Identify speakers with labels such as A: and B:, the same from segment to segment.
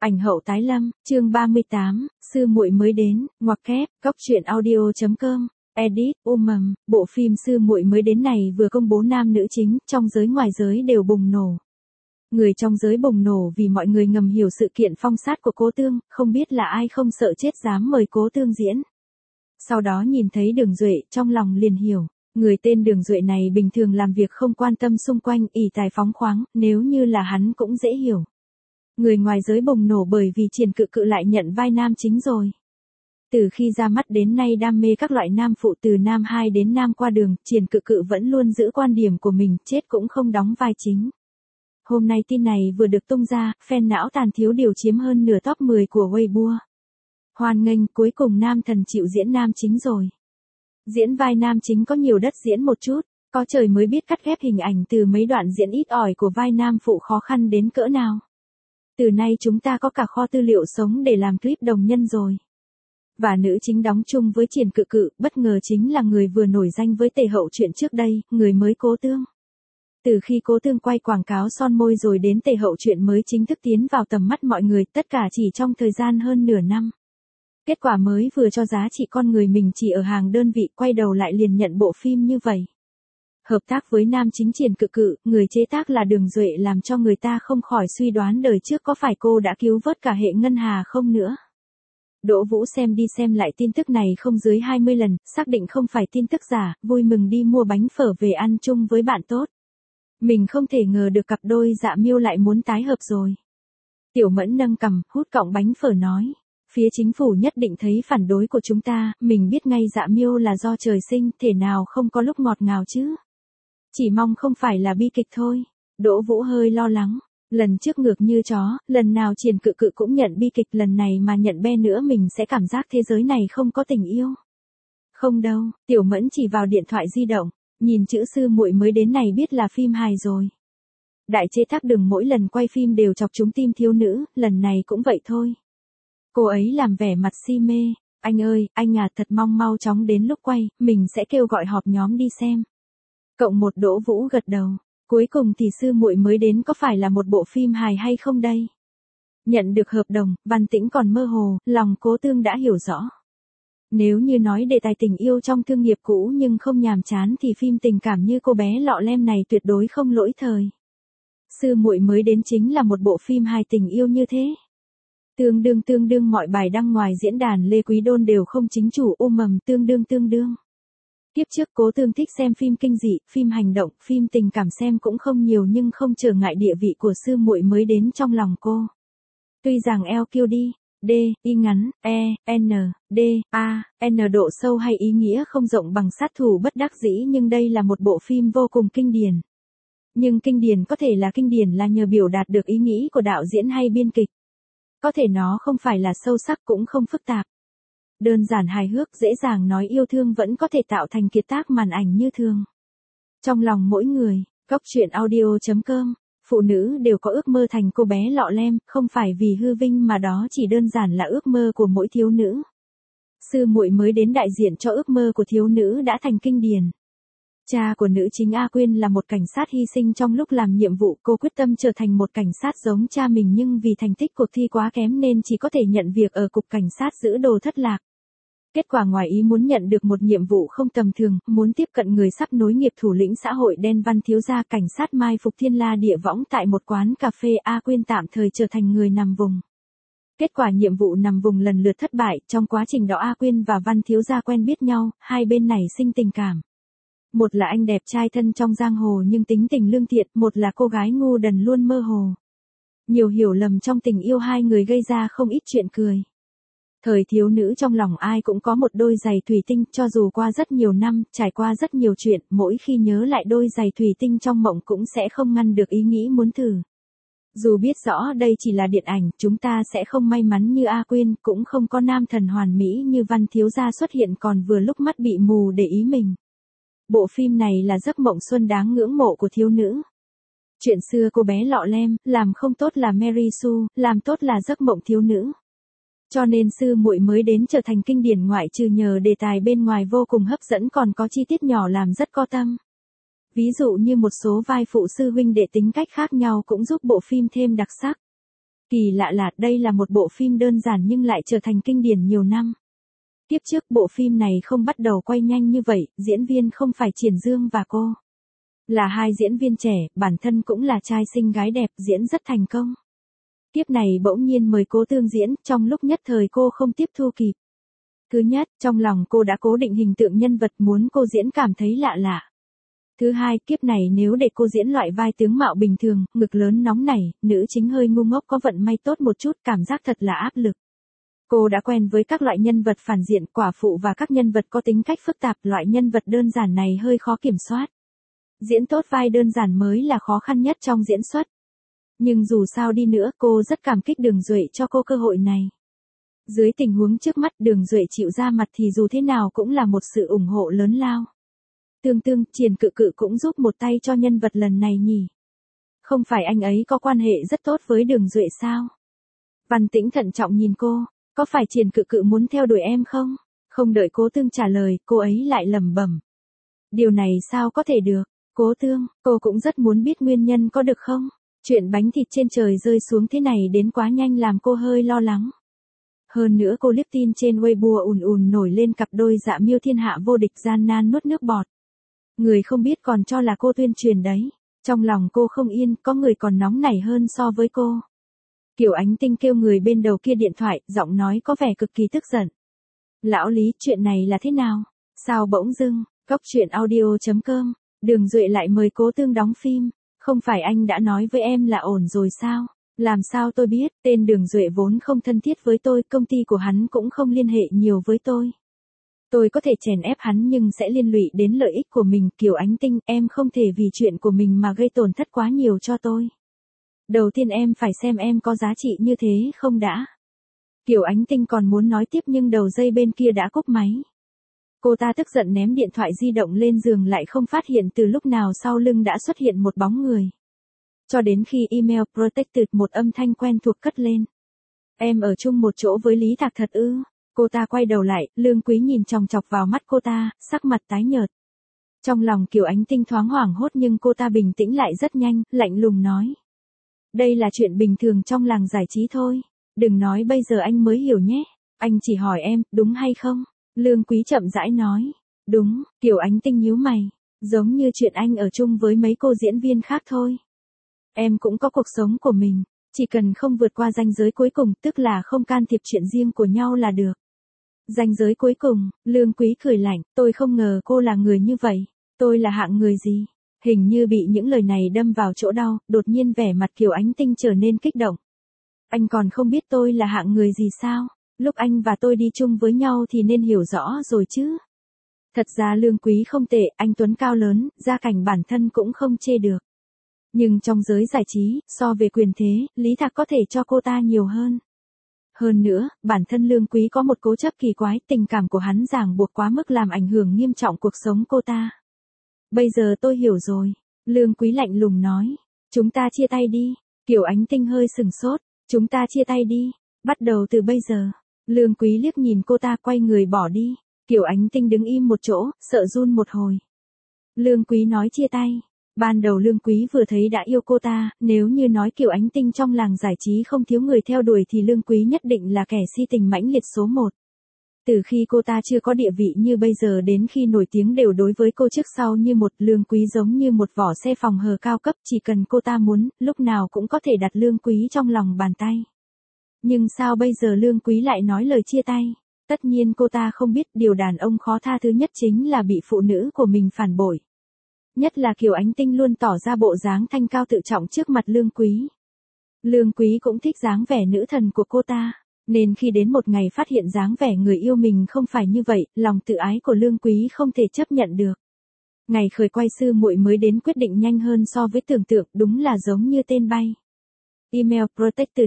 A: Ảnh hậu tái lâm, chương 38, sư muội mới đến, ngoặc kép, góc truyện audio.com, edit, bộ phim sư muội mới đến này vừa công bố nam nữ chính, trong giới ngoài giới đều bùng nổ. Người trong giới bùng nổ vì mọi người ngầm hiểu sự kiện phong sát của Cố Tương, không biết là ai không sợ chết dám mời Cố Tương diễn. Sau đó nhìn thấy Đường Duệ, trong lòng liền hiểu. Người tên Đường Duệ này bình thường làm việc không quan tâm xung quanh, ỷ tài phóng khoáng, nếu như là hắn cũng dễ hiểu. Người ngoài giới bùng nổ bởi vì Triển Cự Cự lại nhận vai nam chính rồi. Từ khi ra mắt đến nay đam mê các loại nam phụ từ nam 2 đến nam qua đường, Triển Cự Cự vẫn luôn giữ quan điểm của mình, chết cũng không đóng vai chính. Hôm nay tin này vừa được tung ra, fan não tàn thiếu điều chiếm hơn nửa top 10 của Weibo. Hoan nghênh, cuối cùng nam thần chịu diễn nam chính rồi. Diễn vai nam chính có nhiều đất diễn một chút, có trời mới biết cắt ghép hình ảnh từ mấy đoạn diễn ít ỏi của vai nam phụ khó khăn đến cỡ nào. Từ nay chúng ta có cả kho tư liệu sống để làm clip đồng nhân rồi. Và nữ chính đóng chung với Triển Cự Cự, bất ngờ chính là người vừa nổi danh với tề hậu chuyện trước đây, người mới Cố Tương. Từ khi Cố Tương quay quảng cáo son môi rồi đến tề hậu chuyện mới chính thức tiến vào tầm mắt mọi người, tất cả chỉ trong thời gian hơn nửa năm. Kết quả mới vừa cho giá trị con người mình chỉ ở hàng đơn vị, quay đầu lại liền nhận bộ phim như vậy. Hợp tác với nam chính Triển Cự Cự, người chế tác là Đường Duệ làm cho người ta không khỏi suy đoán đời trước có phải cô đã cứu vớt cả hệ ngân hà không nữa. Đỗ Vũ xem đi xem lại tin tức này không dưới 20 lần, xác định không phải tin tức giả, vui mừng đi mua bánh phở về ăn chung với bạn tốt. Mình không thể ngờ được cặp đôi Dạ Miêu lại muốn tái hợp rồi. Tiểu Mẫn nâng cằm, hút cọng bánh phở nói. Phía chính phủ nhất định thấy phản đối của chúng ta, mình biết ngay Dạ Miêu là do trời sinh, thể nào không có lúc ngọt ngào chứ. Chỉ mong không phải là bi kịch thôi. Đỗ Vũ hơi lo lắng. Lần trước ngược như chó, lần nào Triển Cự Cự cũng nhận bi kịch, lần này mà nhận be nữa mình sẽ cảm giác thế giới này không có tình yêu. Không đâu, Tiểu Mẫn chỉ vào điện thoại di động, nhìn chữ sư muội mới đến này biết là phim hài rồi. Đại chế tác Đường mỗi lần quay phim đều chọc trúng tim thiếu nữ, lần này cũng vậy thôi. Cô ấy làm vẻ mặt si mê, anh ơi, anh à, thật mong mau chóng đến lúc quay, mình sẽ kêu gọi họp nhóm đi xem. Cộng một Đỗ Vũ gật đầu, cuối cùng thì sư muội mới đến có phải là một bộ phim hài hay không đây? Nhận được hợp đồng, Văn Tĩnh còn mơ hồ, lòng Cố Tương đã hiểu rõ. Nếu như nói đề tài tình yêu trong thương nghiệp cũ nhưng không nhàm chán thì phim tình cảm như Cô bé lọ lem này tuyệt đối không lỗi thời. Sư muội mới đến chính là một bộ phim hài tình yêu như thế. Tương đương mọi bài đăng ngoài diễn đàn Lê Quý Đôn đều không chính chủ tương đương. Kiếp trước Cố Tương thích xem phim kinh dị, phim hành động, phim tình cảm xem cũng không nhiều nhưng không trở ngại địa vị của sư muội mới đến trong lòng cô. Tuy rằng LQD, D, Y ngắn, E, N, D, A, N độ sâu hay ý nghĩa không rộng bằng Sát thủ bất đắc dĩ nhưng đây là một bộ phim vô cùng kinh điển. Nhưng kinh điển có thể là kinh điển là nhờ biểu đạt được ý nghĩ của đạo diễn hay biên kịch. Có thể nó không phải là sâu sắc cũng không phức tạp. Đơn giản hài hước dễ dàng nói yêu thương vẫn có thể tạo thành kiệt tác màn ảnh như thường. Trong lòng mỗi người, góc truyện audio.com, phụ nữ đều có ước mơ thành cô bé lọ lem, không phải vì hư vinh mà đó chỉ đơn giản là ước mơ của mỗi thiếu nữ. Sư muội mới đến đại diện cho ước mơ của thiếu nữ đã thành kinh điển. Cha của nữ chính A Quyên là một cảnh sát hy sinh trong lúc làm nhiệm vụ, cô quyết tâm trở thành một cảnh sát giống cha mình nhưng vì thành tích cuộc thi quá kém nên chỉ có thể nhận việc ở cục cảnh sát giữ đồ thất lạc. Kết quả ngoài ý muốn nhận được một nhiệm vụ không tầm thường, muốn tiếp cận người sắp nối nghiệp thủ lĩnh xã hội đen Văn Thiếu Gia cảnh sát mai phục thiên la địa võng tại một quán cà phê. A Quyên tạm thời trở thành người nằm vùng. Kết quả nhiệm vụ nằm vùng lần lượt thất bại, trong quá trình đó A Quyên và Văn Thiếu Gia quen biết nhau, hai bên nảy sinh tình cảm. Một là anh đẹp trai thân trong giang hồ nhưng tính tình lương thiện, một là cô gái ngu đần luôn mơ hồ. Nhiều hiểu lầm trong tình yêu hai người gây ra không ít chuyện cười. Thời thiếu nữ trong lòng ai cũng có một đôi giày thủy tinh, cho dù qua rất nhiều năm, trải qua rất nhiều chuyện, mỗi khi nhớ lại đôi giày thủy tinh trong mộng cũng sẽ không ngăn được ý nghĩ muốn thử. Dù biết rõ đây chỉ là điện ảnh, chúng ta sẽ không may mắn như A Quyên, cũng không có nam thần hoàn mỹ như Văn Thiếu Gia xuất hiện còn vừa lúc mắt bị mù để ý mình. Bộ phim này là giấc mộng xuân đáng ngưỡng mộ của thiếu nữ. Chuyện xưa cô bé lọ lem, làm không tốt là Mary Sue, làm tốt là giấc mộng thiếu nữ. Cho nên sư muội mới đến trở thành kinh điển ngoại trừ nhờ đề tài bên ngoài vô cùng hấp dẫn còn có chi tiết nhỏ làm rất co tâm. Ví dụ như một số vai phụ sư huynh đệ tính cách khác nhau cũng giúp bộ phim thêm đặc sắc. Kỳ lạ là đây là một bộ phim đơn giản nhưng lại trở thành kinh điển nhiều năm. Tiếp trước bộ phim này không bắt đầu quay nhanh như vậy, diễn viên không phải Triển Dương và cô. Là hai diễn viên trẻ, bản thân cũng là trai xinh gái đẹp, diễn rất thành công. Tiếp này bỗng nhiên mời Cố Tương diễn, trong lúc nhất thời cô không tiếp thu kịp. Thứ nhất, trong lòng cô đã cố định hình tượng nhân vật muốn cô diễn cảm thấy lạ lạ. Thứ hai, kiếp này nếu để cô diễn loại vai tướng mạo bình thường, ngực lớn nóng nảy, nữ chính hơi ngu ngốc có vận may tốt một chút, cảm giác thật là áp lực. Cô đã quen với các loại nhân vật phản diện, quả phụ và các nhân vật có tính cách phức tạp, loại nhân vật đơn giản này hơi khó kiểm soát. Diễn tốt vai đơn giản mới là khó khăn nhất trong diễn xuất. Nhưng dù sao đi nữa, cô rất cảm kích Đường Duệ cho cô cơ hội này. Dưới tình huống trước mắt Đường Duệ chịu ra mặt thì dù thế nào cũng là một sự ủng hộ lớn lao. Tương tương, Triển Cự Cự cũng giúp một tay cho nhân vật lần này nhỉ. Không phải anh ấy có quan hệ rất tốt với Đường Duệ sao? Văn Tĩnh thận trọng nhìn cô, có phải Triển Cự Cự muốn theo đuổi em không? Không đợi Cố Tương trả lời, cô ấy lại lẩm bẩm. Điều này sao có thể được? Cố Tương, cô cũng rất muốn biết nguyên nhân có được không? Chuyện bánh thịt trên trời rơi xuống thế này đến quá nhanh làm cô hơi lo lắng. Hơn nữa cô liếc tin trên Weibo ùn ùn nổi lên cặp đôi Dạ Miêu thiên hạ vô địch gian nan nuốt nước bọt. Người không biết còn cho là cô tuyên truyền đấy. Trong lòng cô không yên, có người còn nóng nảy hơn so với cô. Kiều Ánh Tinh kêu người bên đầu kia điện thoại, giọng nói có vẻ cực kỳ tức giận. Lão Lý, chuyện này là thế nào? Sao bỗng dưng, coctruyện.audio.com, Đường Duệ lại mời Cố Tương đóng phim. Không phải anh đã nói với em là ổn rồi sao? Làm sao tôi biết, tên Đường Duệ vốn không thân thiết với tôi, công ty của hắn cũng không liên hệ nhiều với tôi. Tôi có thể chèn ép hắn nhưng sẽ liên lụy đến lợi ích của mình. Kiều Ánh Tinh, em không thể vì chuyện của mình mà gây tổn thất quá nhiều cho tôi. Đầu tiên em phải xem em có giá trị như thế không đã. Kiều Ánh Tinh còn muốn nói tiếp nhưng đầu dây bên kia đã cúp máy. Cô ta tức giận ném điện thoại di động lên giường lại không phát hiện từ lúc nào sau lưng đã xuất hiện một bóng người. Cho đến khi email protected một âm thanh quen thuộc cất lên. Em ở chung một chỗ với Lý Thạc thật ư? Cô ta quay đầu lại, Lương Quý nhìn chòng chọc vào mắt cô ta, sắc mặt tái nhợt. Trong lòng Kiều Ánh Tinh thoáng hoảng hốt nhưng cô ta bình tĩnh lại rất nhanh, lạnh lùng nói. Đây là chuyện bình thường trong làng giải trí thôi. Đừng nói bây giờ anh mới hiểu nhé. Anh chỉ hỏi em, đúng hay không? Lương Quý chậm rãi nói. Đúng, Kiều Ánh Tinh nhíu mày. Giống như chuyện anh ở chung với mấy cô diễn viên khác thôi. Em cũng có cuộc sống của mình. Chỉ cần không vượt qua ranh giới cuối cùng, tức là không can thiệp chuyện riêng của nhau là được. Ranh giới cuối cùng, Lương Quý cười lạnh, tôi không ngờ cô là người như vậy. Tôi là hạng người gì? Hình như bị những lời này đâm vào chỗ đau, đột nhiên vẻ mặt Kiều Ánh Tinh trở nên kích động. Anh còn không biết tôi là hạng người gì sao? Lúc anh và tôi đi chung với nhau thì nên hiểu rõ rồi chứ. Thật ra Lương Quý không tệ, anh tuấn cao lớn, gia cảnh bản thân cũng không chê được. Nhưng trong giới giải trí, so về quyền thế, Lý Thạc có thể cho cô ta nhiều hơn. Hơn nữa, bản thân Lương Quý có một cố chấp kỳ quái, tình cảm của hắn ràng buộc quá mức làm ảnh hưởng nghiêm trọng cuộc sống cô ta. Bây giờ tôi hiểu rồi. Lương Quý lạnh lùng nói. Chúng ta chia tay đi. Kiều Ánh Tinh hơi sừng sốt. Chúng ta chia tay đi. Bắt đầu từ bây giờ. Lương Quý liếc nhìn cô ta quay người bỏ đi. Kiều Ánh Tinh đứng im một chỗ, sợ run một hồi. Lương Quý nói chia tay. Ban đầu Lương Quý vừa thấy đã yêu cô ta, nếu như nói Kiều Ánh Tinh trong làng giải trí không thiếu người theo đuổi thì Lương Quý nhất định là kẻ si tình mãnh liệt số 1. Từ khi cô ta chưa có địa vị như bây giờ đến khi nổi tiếng đều đối với cô trước sau như một. Lương Quý giống như một vỏ xe phòng hờ cao cấp, chỉ cần cô ta muốn, lúc nào cũng có thể đặt Lương Quý trong lòng bàn tay. Nhưng sao bây giờ Lương Quý lại nói lời chia tay? Tất nhiên cô ta không biết điều đàn ông khó tha thứ nhất chính là bị phụ nữ của mình phản bội. Nhất là Kiều Ánh Tinh luôn tỏ ra bộ dáng thanh cao tự trọng trước mặt Lương Quý. Lương Quý cũng thích dáng vẻ nữ thần của cô ta. Nên khi đến một ngày phát hiện dáng vẻ người yêu mình không phải như vậy, lòng tự ái của Lương Quý không thể chấp nhận được. Ngày khởi quay sư muội mới đến quyết định nhanh hơn so với tưởng tượng, đúng là giống như tên bay. Email protected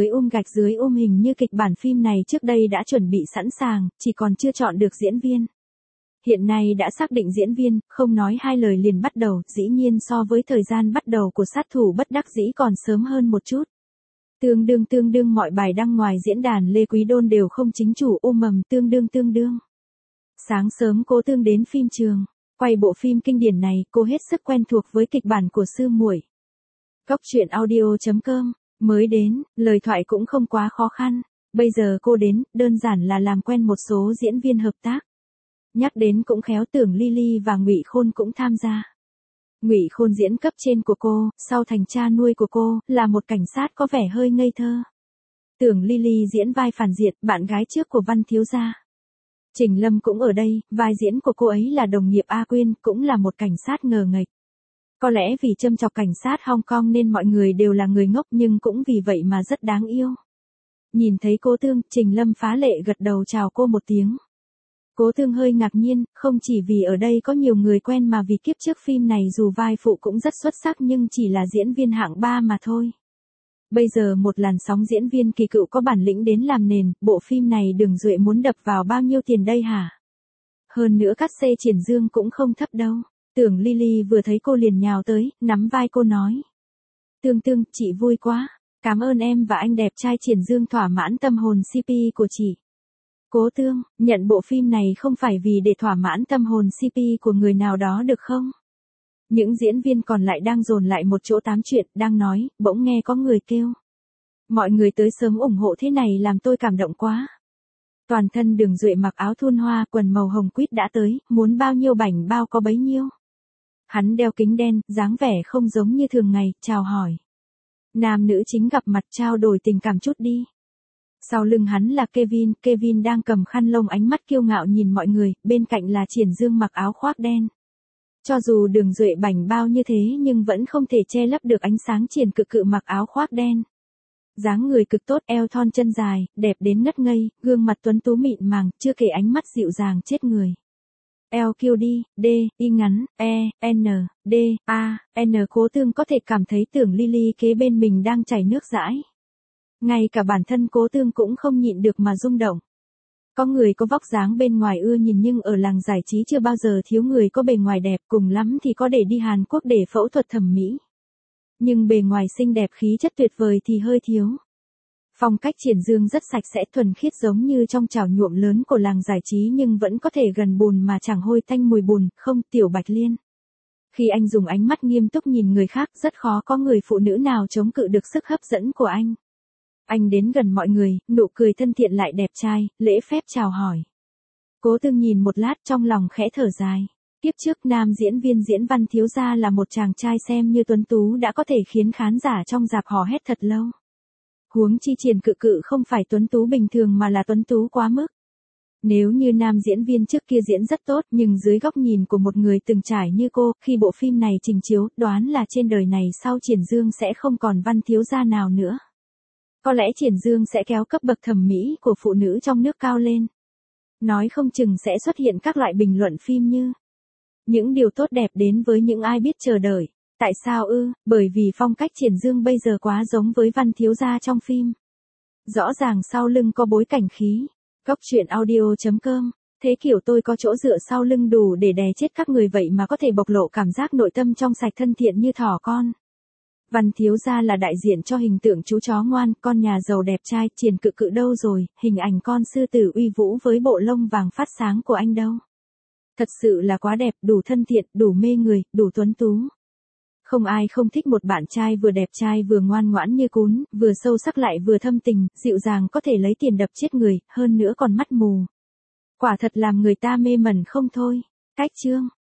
A: __ hình như kịch bản phim này trước đây đã chuẩn bị sẵn sàng, chỉ còn chưa chọn được diễn viên. Hiện nay đã xác định diễn viên, không nói hai lời liền bắt đầu, dĩ nhiên so với thời gian bắt đầu của sát thủ bất đắc dĩ còn sớm hơn một chút. Tương đương mọi bài đăng ngoài diễn đàn Lê Quý Đôn đều không chính chủ tương đương. Sáng sớm Cố Tương đến phim trường, quay bộ phim kinh điển này, cô hết sức quen thuộc với kịch bản của sư muội. Coctruyện.audio.com, Mới đến, lời thoại cũng không quá khó khăn. Bây giờ cô đến, đơn giản là làm quen một số diễn viên hợp tác. Nhắc đến cũng khéo, Tưởng Ly và Ngụy Khôn cũng tham gia. Ngụy Khôn diễn cấp trên của cô, sau thành cha nuôi của cô, là một cảnh sát có vẻ hơi ngây thơ. Tưởng Ly diễn vai phản diện, bạn gái trước của Văn thiếu gia. Trình Lâm cũng ở đây, vai diễn của cô ấy là đồng nghiệp A Quyên, cũng là một cảnh sát ngờ nghệch. Có lẽ vì châm chọc cảnh sát Hong Kong nên mọi người đều là người ngốc, nhưng cũng vì vậy mà rất đáng yêu. Nhìn thấy Cố Tương, Trình Lâm phá lệ gật đầu chào cô một tiếng. Cố Tương hơi ngạc nhiên, không chỉ vì ở đây có nhiều người quen mà vì kiếp trước phim này dù vai phụ cũng rất xuất sắc nhưng chỉ là diễn viên hạng 3 mà thôi. Bây giờ một làn sóng diễn viên kỳ cựu có bản lĩnh đến làm nền, bộ phim này Đường Duệ muốn đập vào bao nhiêu tiền đây hả? Hơn nữa cát xê Triển Dương cũng không thấp đâu. Tưởng Ly vừa thấy cô liền nhào tới, nắm vai cô nói. Tương, chị vui quá. Cảm ơn em và anh đẹp trai Triển Dương thỏa mãn tâm hồn CP của chị. Cố Tương, nhận bộ phim này không phải vì để thỏa mãn tâm hồn CP của người nào đó được không? Những diễn viên còn lại đang dồn lại một chỗ tám chuyện, đang nói, bỗng nghe có người kêu. Mọi người tới sớm ủng hộ thế này làm tôi cảm động quá. Toàn thân Đường Duệ mặc áo thun hoa, quần màu hồng quýt đã tới, muốn bao nhiêu bảnh bao có bấy nhiêu. Hắn đeo kính đen, dáng vẻ không giống như thường ngày, chào hỏi. Nam nữ chính gặp mặt trao đổi tình cảm chút đi. Sau lưng hắn là Kevin đang cầm khăn lông, ánh mắt kiêu ngạo nhìn mọi người, bên cạnh là Triển Dương mặc áo khoác đen. Cho dù Đường Duệ bảnh bao như thế nhưng vẫn không thể che lấp được ánh sáng Triển Cự mặc áo khoác đen. Dáng người cực tốt, eo thon chân dài, đẹp đến ngất ngây, gương mặt tuấn tú mịn màng, chưa kể ánh mắt dịu dàng chết người. LQD, D, Y ngắn, E, N, D, A, N. Cố Tương có thể cảm thấy Tưởng Ly kế bên mình đang chảy nước dãi. Ngay cả bản thân Cố Tương cũng không nhịn được mà rung động. Có người có vóc dáng bên ngoài ưa nhìn nhưng ở làng giải trí chưa bao giờ thiếu người có bề ngoài đẹp, cùng lắm thì có để đi Hàn Quốc để phẫu thuật thẩm mỹ. Nhưng bề ngoài xinh đẹp khí chất tuyệt vời thì hơi thiếu. Phong cách Triển Dương rất sạch sẽ thuần khiết giống như trong chảo nhuộm lớn của làng giải trí nhưng vẫn có thể gần bùn mà chẳng hôi tanh mùi bùn, không Tiểu Bạch Liên. Khi anh dùng ánh mắt nghiêm túc nhìn người khác rất khó có người phụ nữ nào chống cự được sức hấp dẫn của anh. Anh đến gần mọi người, nụ cười thân thiện lại đẹp trai, lễ phép chào hỏi. Cố Tương nhìn một lát trong lòng khẽ thở dài. Tiếp trước nam diễn viên diễn Văn thiếu gia là một chàng trai xem như tuấn tú đã có thể khiến khán giả trong rạp hò hét thật lâu. Huống chi Triển Cự không phải tuấn tú bình thường mà là tuấn tú quá mức. Nếu như nam diễn viên trước kia diễn rất tốt nhưng dưới góc nhìn của một người từng trải như cô, khi bộ phim này trình chiếu, đoán là trên đời này sau Triển Dương sẽ không còn Văn thiếu gia nào nữa. Có lẽ Triển Dương sẽ kéo cấp bậc thẩm mỹ của phụ nữ trong nước cao lên. Nói không chừng sẽ xuất hiện các loại bình luận phim như những điều tốt đẹp đến với những ai biết chờ đợi. Tại sao ư? Bởi vì phong cách Triển Dương bây giờ quá giống với Văn thiếu gia trong phim. Rõ ràng sau lưng có bối cảnh khí. Góc truyện audio.com. Thế kiểu tôi có chỗ dựa sau lưng đủ để đè chết các người vậy mà có thể bộc lộ cảm giác nội tâm trong sạch thân thiện như thỏ con. Văn thiếu gia là đại diện cho hình tượng chú chó ngoan, con nhà giàu đẹp trai. Triển Cự đâu rồi, hình ảnh con sư tử uy vũ với bộ lông vàng phát sáng của anh đâu. Thật sự là quá đẹp, đủ thân thiện, đủ mê người, đủ tuấn tú. Không ai không thích một bạn trai vừa đẹp trai vừa ngoan ngoãn như cún, vừa sâu sắc lại vừa thâm tình, dịu dàng có thể lấy tiền đập chết người, hơn nữa còn mắt mù. Quả thật làm người ta mê mẩn không thôi. Cách chương